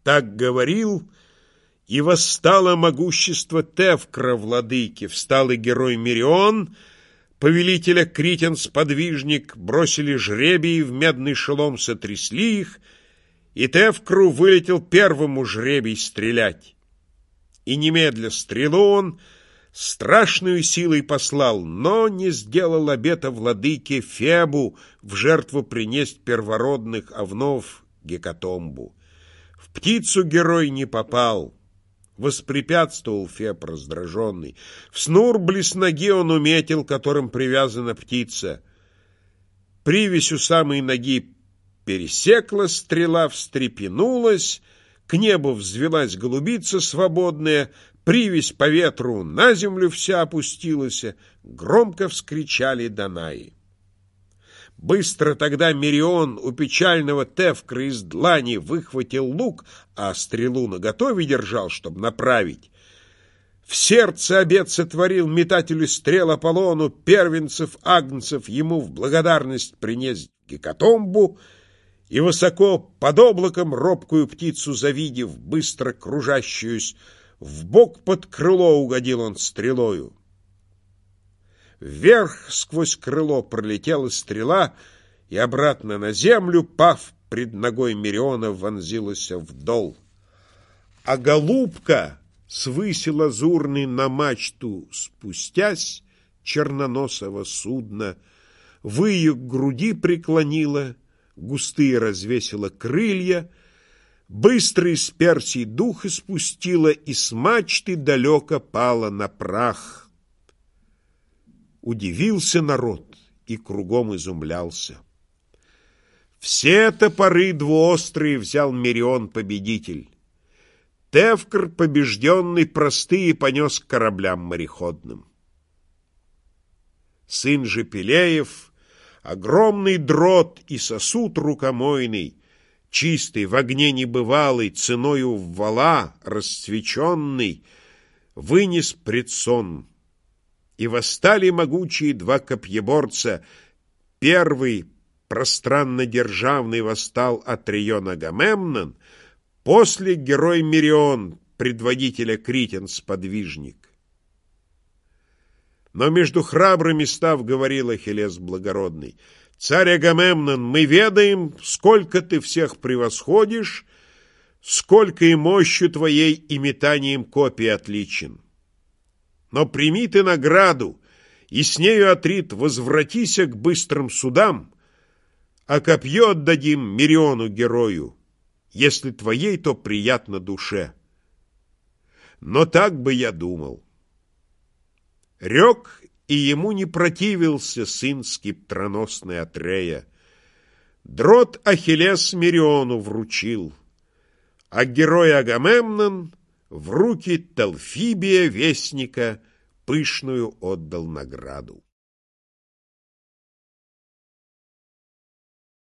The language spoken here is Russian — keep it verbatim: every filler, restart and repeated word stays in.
Так говорил, и восстало могущество Тевкра, владыки, встал и герой Мерион, повелителя Критен-сподвижник, бросили жребий, в медный шелом сотрясли их, и Тевкру вылетел первому жребий стрелять. И немедля стрелу он страшную силой послал, но не сделал обета владыке Фебу в жертву принесть первородных овнов гекатомбу. В птицу герой не попал, воспрепятствовал Феб раздраженный. В снур близ ноги он уметил, которым привязана птица. Привязь у самой ноги пересекла, стрела встрепенулась, к небу взвелась голубица свободная, привязь по ветру на землю вся опустилась, громко вскричали Данаи. Быстро тогда Мерион у печального Тевкра из длани выхватил лук, а стрелу наготове держал, чтобы направить. В сердце обет сотворил метателю стрел Аполлону, первенцев агнцев ему в благодарность принес гекатомбу, и высоко под облаком робкую птицу завидев, быстро кружащуюся, в бок под крыло угодил он стрелою. Вверх сквозь крыло пролетела стрела, и обратно на землю, пав пред ногой Мериона, вонзилась вдол. А голубка, свыси лазурной на мачту спустясь, черноносого судна, выю к груди преклонила, густые развесила крылья, быстро из Персии дух испустила, и с мачты далеко пала на прах. Удивился народ и кругом изумлялся. Все топоры двуострые взял Мерион победитель. Тевкр, побежденный, простые понес к кораблям мореходным. Сын же Пелеев, огромный дрот и сосуд рукомойный, чистый, в огне небывалый, ценою в вала расцвеченный, вынес пред сон. И восстали могучие два копьеборца. Первый, пространно-державный, восстал Атрион Агамемнон, после герой Мерион, предводителя Критен-сподвижник. Но между храбрыми став, говорил Ахиллес благородный: «Царь Агамемнон, мы ведаем, сколько ты всех превосходишь, сколько и мощью твоей и метанием копий отличен. Но прими ты награду, и с нею, Атрит, возвратися к быстрым судам, а копье отдадим Мериону герою, если твоей, то приятно душе. Но так бы я думал». Рек, и ему не противился сын скиптроносный Атрея. Дрот Ахиллес Мериону вручил, а герой Агамемнон в руки Талфибия, вестника, пышную отдал награду.